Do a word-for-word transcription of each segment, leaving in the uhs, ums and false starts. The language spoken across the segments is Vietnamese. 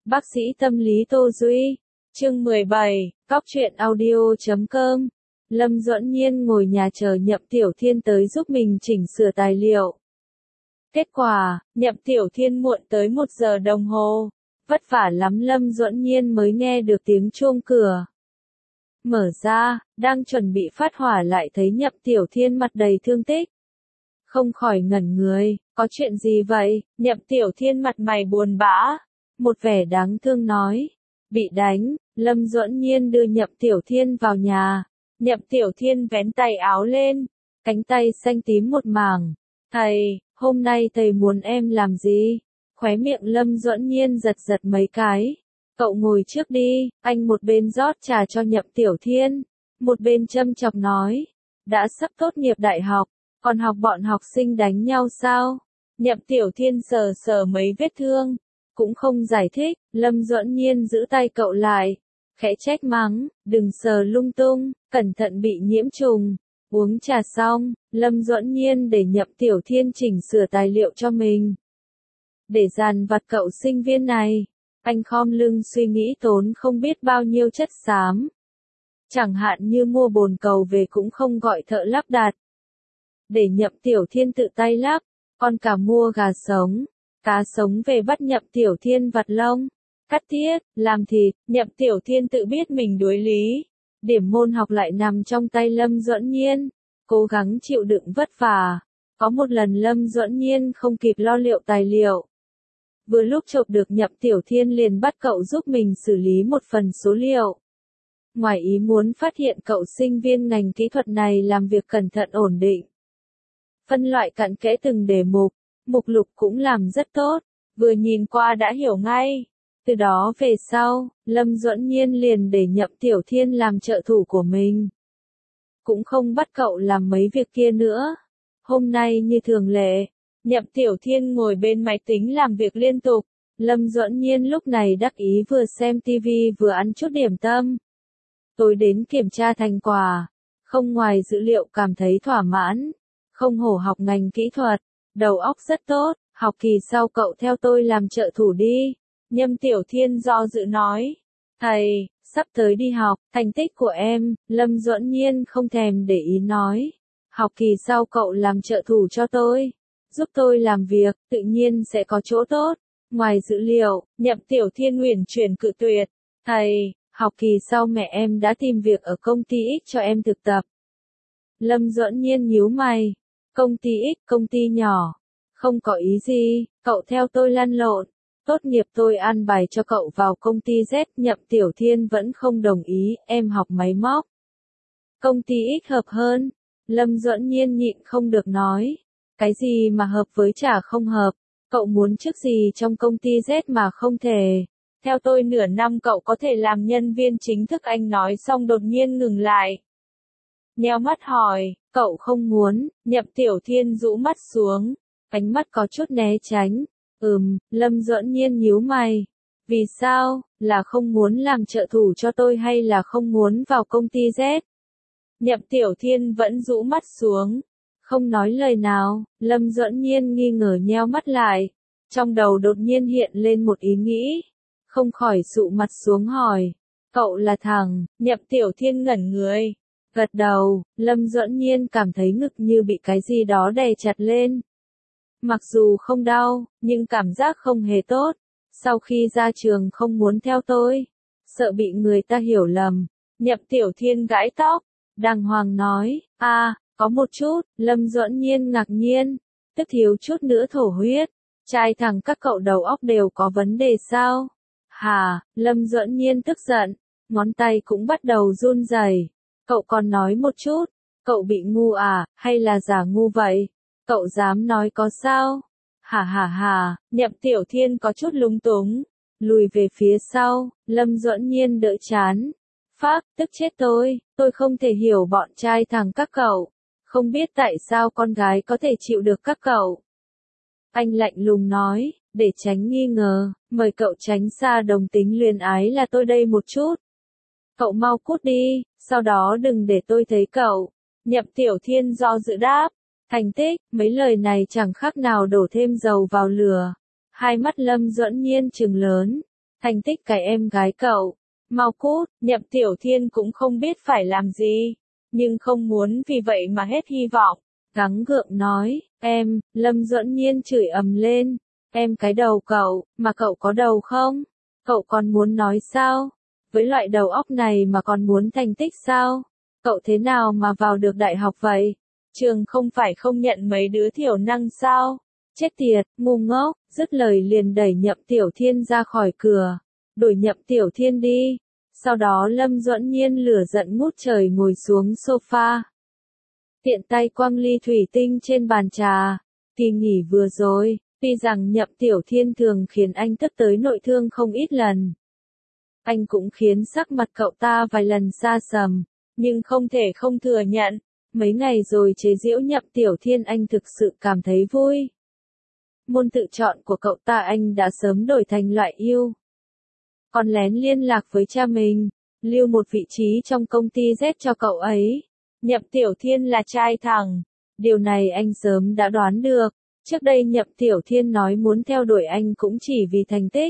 Bác sĩ tâm lý Tô Duy, chương mười bảy, cóc truyện audio chấm com. Lâm Duẫn Nhiên ngồi nhà chờ Nhậm Tiểu Thiên tới giúp mình chỉnh sửa tài liệu. Kết quả, Nhậm Tiểu Thiên muộn tới một giờ đồng hồ. Vất vả lắm Lâm Duẫn Nhiên mới nghe được tiếng chuông cửa. Mở ra, đang chuẩn bị phát hỏa lại thấy Nhậm Tiểu Thiên mặt đầy thương tích. Không khỏi ngẩn người, có chuyện gì vậy? Nhậm Tiểu Thiên mặt mày buồn bã, một vẻ đáng thương nói. Bị đánh, Lâm Duẫn Nhiên đưa Nhậm Tiểu Thiên vào nhà. Nhậm Tiểu Thiên vén tay áo lên, cánh tay xanh tím một mảng. Thầy, hôm nay thầy muốn em làm gì? Khóe miệng Lâm Duẫn Nhiên giật giật mấy cái. Cậu ngồi trước đi, anh một bên rót trà cho Nhậm Tiểu Thiên, một bên châm chọc nói. Đã sắp tốt nghiệp đại học, còn học bọn học sinh đánh nhau sao? Nhậm Tiểu Thiên sờ sờ mấy vết thương, cũng không giải thích. Lâm Duẫn Nhiên giữ tay cậu lại, khẽ trách mắng, đừng sờ lung tung, cẩn thận bị nhiễm trùng. Uống trà xong, Lâm Duẫn Nhiên để Nhậm Tiểu Thiên chỉnh sửa tài liệu cho mình. Để dàn vặt cậu sinh viên này, anh khom lưng suy nghĩ tốn không biết bao nhiêu chất xám. Chẳng hạn như mua bồn cầu về cũng không gọi thợ lắp đặt. Để Nhậm Tiểu Thiên tự tay lắp, còn cả mua gà sống, cá sống về bắt Nhậm Tiểu Thiên vặt lông, cắt tiết, làm thịt. Nhậm Tiểu Thiên tự biết mình đuối lý. Điểm môn học lại nằm trong tay Lâm Duẫn Nhiên, cố gắng chịu đựng vất vả. Có một lần Lâm Duẫn Nhiên không kịp lo liệu tài liệu. Vừa lúc chộp được Nhậm Tiểu Thiên liền bắt cậu giúp mình xử lý một phần số liệu. Ngoài ý muốn phát hiện cậu sinh viên ngành kỹ thuật này làm việc cẩn thận ổn định. Phân loại cặn kẽ từng đề mục, mục lục cũng làm rất tốt, vừa nhìn qua đã hiểu ngay. Từ đó về sau, Lâm Duẫn Nhiên liền để Nhậm Tiểu Thiên làm trợ thủ của mình. Cũng không bắt cậu làm mấy việc kia nữa. Hôm nay như thường lệ, Nhậm Tiểu Thiên ngồi bên máy tính làm việc liên tục. Lâm Duẫn Nhiên lúc này đắc ý vừa xem tivi vừa ăn chút điểm tâm. Tối đến kiểm tra thành quả, không ngoài dữ liệu cảm thấy thỏa mãn. Không hổ học ngành kỹ thuật, đầu óc rất tốt, học kỳ sau cậu theo tôi làm trợ thủ đi. Nhậm Tiểu Thiên do dự nói. Thầy, sắp tới đi học, thành tích của em. Lâm Duẫn Nhiên không thèm để ý nói. Học kỳ sau cậu làm trợ thủ cho tôi, giúp tôi làm việc, tự nhiên sẽ có chỗ tốt. Ngoài dữ liệu, Nhậm Tiểu Thiên uyển chuyển cự tuyệt. Thầy, học kỳ sau mẹ em đã tìm việc ở công ty X cho em thực tập. Lâm Duẫn Nhiên nhíu mày. Công ty X, công ty nhỏ. Không có ý gì, cậu theo tôi lăn lộn. Tốt nghiệp tôi an bài cho cậu vào công ty Z. Nhậm Tiểu Thiên vẫn không đồng ý, em học máy móc. Công ty X hợp hơn. Lâm Duẫn Nhiên nhịn không được nói. Cái gì mà hợp với chả không hợp. Cậu muốn chức gì trong công ty Z mà không thể. Theo tôi nửa năm cậu có thể làm nhân viên chính thức. Anh nói xong đột nhiên ngừng lại. Nheo mắt hỏi, cậu không muốn. Nhậm Tiểu Thiên rũ mắt xuống, ánh mắt có chút né tránh. Ừm, Lâm Duẫn Nhiên nhíu mày. Vì sao, là không muốn làm trợ thủ cho tôi hay là không muốn vào công ty Z? Nhậm Tiểu Thiên vẫn rũ mắt xuống, không nói lời nào. Lâm Duẫn Nhiên nghi ngờ nheo mắt lại. Trong đầu đột nhiên hiện lên một ý nghĩ. Không khỏi sụ mặt xuống hỏi. Cậu là thằng? Nhậm Tiểu Thiên ngẩn người. Gật đầu. Lâm Duẫn Nhiên cảm thấy ngực như bị cái gì đó đè chặt lên. Mặc dù không đau, nhưng cảm giác không hề tốt. Sau khi ra trường không muốn theo tôi, sợ bị người ta hiểu lầm. Nhậm Tiểu Thiên gãi tóc, đàng hoàng nói, a, à, có một chút. Lâm Duẫn Nhiên ngạc nhiên, tức thiếu chút nữa thổ huyết. Trai thằng các cậu đầu óc đều có vấn đề sao? Hà, Lâm Duẫn Nhiên tức giận, ngón tay cũng bắt đầu run rẩy. Cậu còn nói một chút, cậu bị ngu à, hay là giả ngu vậy? Cậu dám nói có sao? Hả hả hả, Nhậm Tiểu Thiên có chút lúng túng, lùi về phía sau. Lâm Duẫn Nhiên đỡ chán. Phác, tức chết tôi, tôi không thể hiểu bọn trai thằng các cậu. Không biết tại sao con gái có thể chịu được các cậu. Anh lạnh lùng nói, để tránh nghi ngờ, mời cậu tránh xa đồng tính luyến ái là tôi đây một chút. Cậu mau cút đi, sau đó đừng để tôi thấy cậu. Nhậm Tiểu Thiên do dự đáp. Thành tích, mấy lời này chẳng khác nào đổ thêm dầu vào lửa. Hai mắt Lâm Duẫn Nhiên trừng lớn. thành tích cái em gái cậu. Mau cút, Nhậm Tiểu Thiên cũng không biết phải làm gì, nhưng không muốn vì vậy mà hết hy vọng. Gắng gượng nói, em, Lâm Duẫn Nhiên chửi ầm lên, em cái đầu cậu, mà cậu có đầu không? Cậu còn muốn nói sao? Với loại đầu óc này mà còn muốn thành tích sao? Cậu thế nào mà vào được đại học vậy? Trường không phải không nhận mấy đứa thiểu năng sao? Chết tiệt, ngu ngốc, dứt lời liền đẩy Nhậm Tiểu Thiên ra khỏi cửa. Đuổi Nhậm Tiểu Thiên đi. Sau đó Lâm Duẫn Nhiên lửa giận ngút trời ngồi xuống sofa. Tiện tay quăng ly thủy tinh trên bàn trà. Kỳ nghỉ vừa rồi, tuy rằng Nhậm Tiểu Thiên thường khiến anh tức tới nội thương không ít lần. Anh cũng khiến sắc mặt cậu ta vài lần xa sầm, nhưng không thể không thừa nhận. Mấy ngày rồi chế giễu Nhậm Tiểu Thiên anh thực sự cảm thấy vui. Môn tự chọn của cậu ta anh đã sớm đổi thành loại yêu. Còn lén liên lạc với cha mình, lưu một vị trí trong công ty Z cho cậu ấy. Nhậm Tiểu Thiên là trai thẳng. Điều này anh sớm đã đoán được. Trước đây Nhậm Tiểu Thiên nói muốn theo đuổi anh cũng chỉ vì thành tích.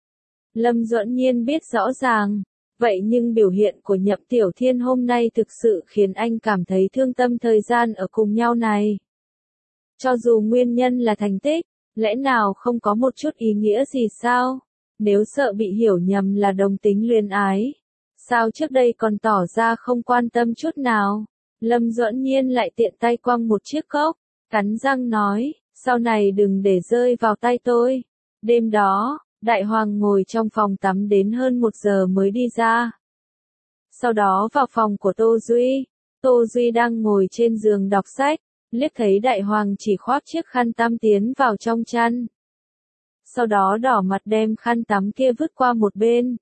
Lâm Duẫn Nhiên biết rõ ràng. Vậy nhưng biểu hiện của Nhậm Tiểu Thiên hôm nay thực sự khiến anh cảm thấy thương tâm thời gian ở cùng nhau này. Cho dù nguyên nhân là thành tích, lẽ nào không có một chút ý nghĩa gì sao? Nếu sợ bị hiểu nhầm là đồng tính luyến ái, sao trước đây còn tỏ ra không quan tâm chút nào? Lâm Duẫn Nhiên lại tiện tay quăng một chiếc cốc, cắn răng nói, sau này đừng để rơi vào tay tôi. Đêm đó, Đại Hoàng ngồi trong phòng tắm đến hơn một giờ mới đi ra. Sau đó vào phòng của Tô Duy, Tô Duy đang ngồi trên giường đọc sách, liếc thấy Đại Hoàng chỉ khoác chiếc khăn tắm tiến vào trong chăn. Sau đó đỏ mặt đem khăn tắm kia vứt qua một bên.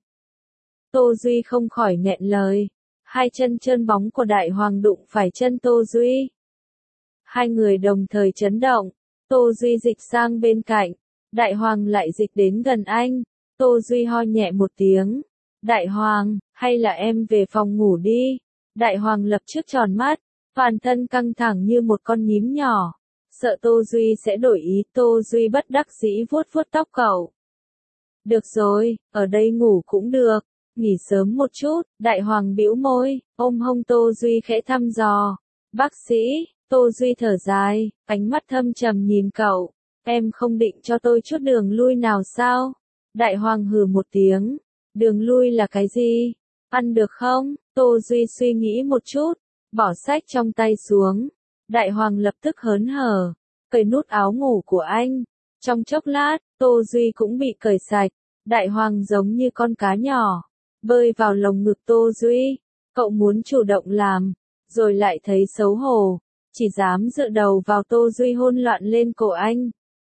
Tô Duy không khỏi nghẹn lời. Hai chân trơn bóng của Đại Hoàng đụng phải chân Tô Duy. Hai người đồng thời chấn động. Tô Duy dịch sang bên cạnh. Đại Hoàng lại dịch đến gần anh. Tô Duy ho nhẹ một tiếng. Đại Hoàng, hay là em về phòng ngủ đi. Đại Hoàng lập tức tròn mắt. Toàn thân căng thẳng như một con nhím nhỏ. Sợ Tô Duy sẽ đổi ý, Tô Duy bất đắc dĩ vuốt vuốt tóc cậu. Được rồi, ở đây ngủ cũng được, nghỉ sớm một chút. Đại Hoàng bĩu môi, ôm hông Tô Duy khẽ thăm dò. Bác sĩ, Tô Duy thở dài, ánh mắt thâm trầm nhìn cậu. Em không định cho tôi chút đường lui nào sao? Đại Hoàng hừ một tiếng. Đường lui là cái gì? Ăn được không? Tô Duy suy nghĩ một chút, bỏ sách trong tay xuống. Đại Hoàng lập tức hớn hở, cởi nút áo ngủ của anh. Trong chốc lát, Tô Duy cũng bị cởi sạch. Đại Hoàng giống như con cá nhỏ, bơi vào lồng ngực Tô Duy. Cậu muốn chủ động làm, rồi lại thấy xấu hổ, chỉ dám dựa đầu vào Tô Duy hôn loạn lên cổ anh.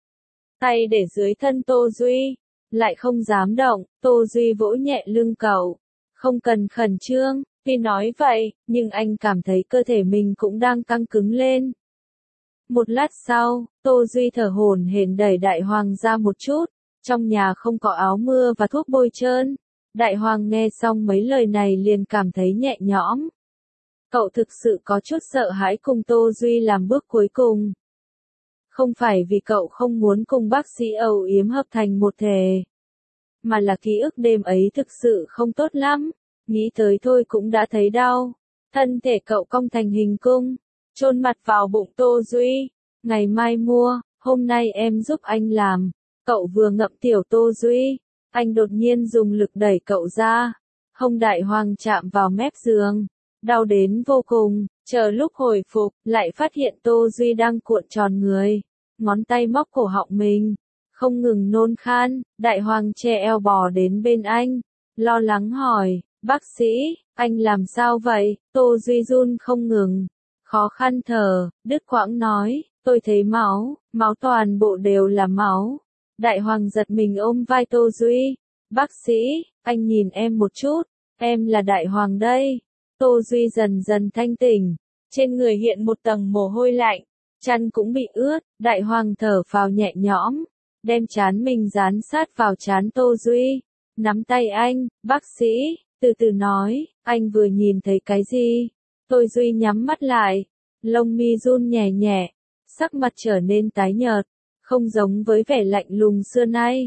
Tay để dưới thân Tô Duy, lại không dám động. Tô Duy vỗ nhẹ lưng cậu. Không cần khẩn trương. Tuy nói vậy, nhưng anh cảm thấy cơ thể mình cũng đang căng cứng lên. Một lát sau, Tô Duy thở hổn hển đẩy Đại Hoàng ra một chút. Trong nhà không có áo mưa và thuốc bôi trơn. Đại Hoàng nghe xong mấy lời này liền cảm thấy nhẹ nhõm. Cậu thực sự có chút sợ hãi cùng Tô Duy làm bước cuối cùng. Không phải vì cậu không muốn cùng bác sĩ âu yếm hợp thành một thể, mà là ký ức đêm ấy thực sự không tốt lắm. Nghĩ tới thôi cũng đã thấy đau. Thân thể cậu cong thành hình cung, chôn mặt vào bụng Tô Duy. Ngày mai mua, hôm nay em giúp anh làm. Cậu vừa ngậm tiểu Tô Duy, anh đột nhiên dùng lực đẩy cậu ra. Hông Đại Hoàng chạm vào mép giường, đau đến vô cùng. Chờ lúc hồi phục, lại phát hiện Tô Duy đang cuộn tròn người, ngón tay móc cổ họng mình, không ngừng nôn khan. Đại Hoàng che eo bò đến bên anh, lo lắng hỏi, bác sĩ, anh làm sao vậy? Tô Duy run không ngừng, khó khăn thở, đứt quãng nói, tôi thấy máu, máu toàn bộ đều là máu. Đại Hoàng giật mình ôm vai Tô Duy, bác sĩ, anh nhìn em một chút, em là Đại Hoàng đây. Tô Duy dần dần thanh tỉnh, trên người hiện một tầng mồ hôi lạnh, chăn cũng bị ướt. Đại Hoàng thở phào nhẹ nhõm, đem trán mình dán sát vào trán Tô Duy, nắm tay anh, bác sĩ, từ từ nói, anh vừa nhìn thấy cái gì? Tô Duy nhắm mắt lại, lông mi run nhẹ nhẹ, sắc mặt trở nên tái nhợt, không giống với vẻ lạnh lùng xưa nay.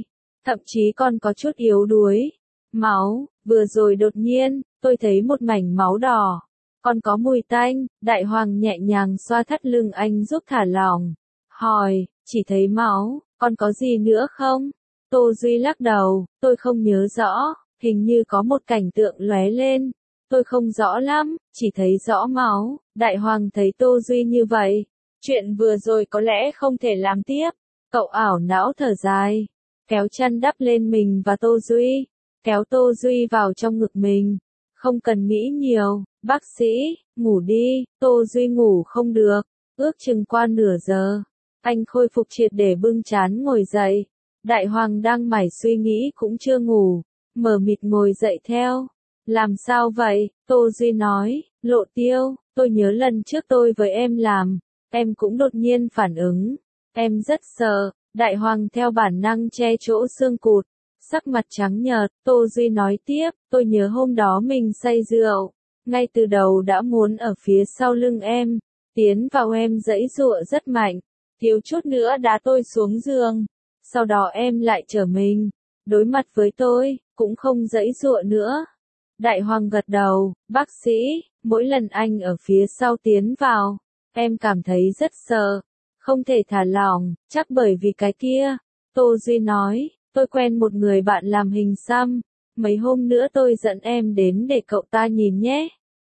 thậm chí còn có chút yếu đuối. Máu, vừa rồi đột nhiên, tôi thấy một mảnh máu đỏ. Còn có mùi tanh, đại hoàng nhẹ nhàng xoa thắt lưng anh giúp thả lỏng. Hỏi, chỉ thấy máu, còn có gì nữa không? Tô Duy lắc đầu, tôi không nhớ rõ, hình như có một cảnh tượng lóe lên. Tôi không rõ lắm, chỉ thấy rõ máu. Đại hoàng thấy Tô Duy như vậy. Chuyện vừa rồi có lẽ không thể làm tiếp. Cậu ảo não thở dài, kéo chăn đắp lên mình và Tô Duy, kéo Tô Duy vào trong ngực mình. Không cần nghĩ nhiều, bác sĩ, ngủ đi. Tô Duy ngủ không được, ước chừng qua nửa giờ. Anh khôi phục triệt để bưng chán ngồi dậy. Đại hoàng đang mải suy nghĩ cũng chưa ngủ, mờ mịt ngồi dậy theo. Làm sao vậy? Tô Duy nói, Lộ Tiêu, tôi nhớ lần trước tôi với em làm, em cũng đột nhiên phản ứng. Em rất sợ. Đại hoàng theo bản năng che chỗ xương cụt, sắc mặt trắng nhợt. Tô Duy nói tiếp, tôi nhớ hôm đó mình say rượu, ngay từ đầu đã muốn ở phía sau lưng em, tiến vào em giãy giụa rất mạnh, thiếu chút nữa đá tôi xuống giường. Sau đó em lại trở mình, đối mặt với tôi, cũng không giãy giụa nữa. Đại hoàng gật đầu, bác sĩ, mỗi lần anh ở phía sau tiến vào, em cảm thấy rất sợ, không thể thả lỏng, chắc bởi vì cái kia. Tô Duy nói, tôi quen một người bạn làm hình xăm, mấy hôm nữa tôi dẫn em đến để cậu ta nhìn nhé.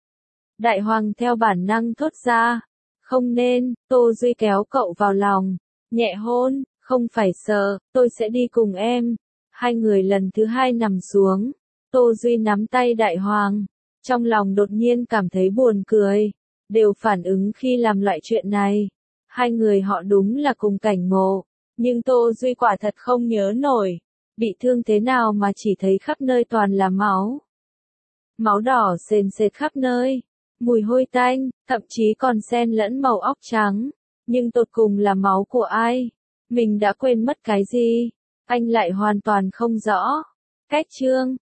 Đại hoàng theo bản năng thốt ra, không nên. Tô Duy kéo cậu vào lòng, nhẹ hôn, không phải sợ, tôi sẽ đi cùng em. Hai người lần thứ hai nằm xuống, Tô Duy nắm tay đại hoàng, trong lòng đột nhiên cảm thấy buồn cười, đều phản ứng khi làm loại chuyện này. Hai người họ đúng là cùng cảnh ngộ, nhưng Tô Duy quả thật không nhớ nổi, bị thương thế nào mà chỉ thấy khắp nơi toàn là máu. Máu đỏ sền sệt khắp nơi, mùi hôi tanh, thậm chí còn xen lẫn màu óc trắng, nhưng tột cùng là máu của ai? Mình đã quên mất cái gì? Anh lại hoàn toàn không rõ. Cách chương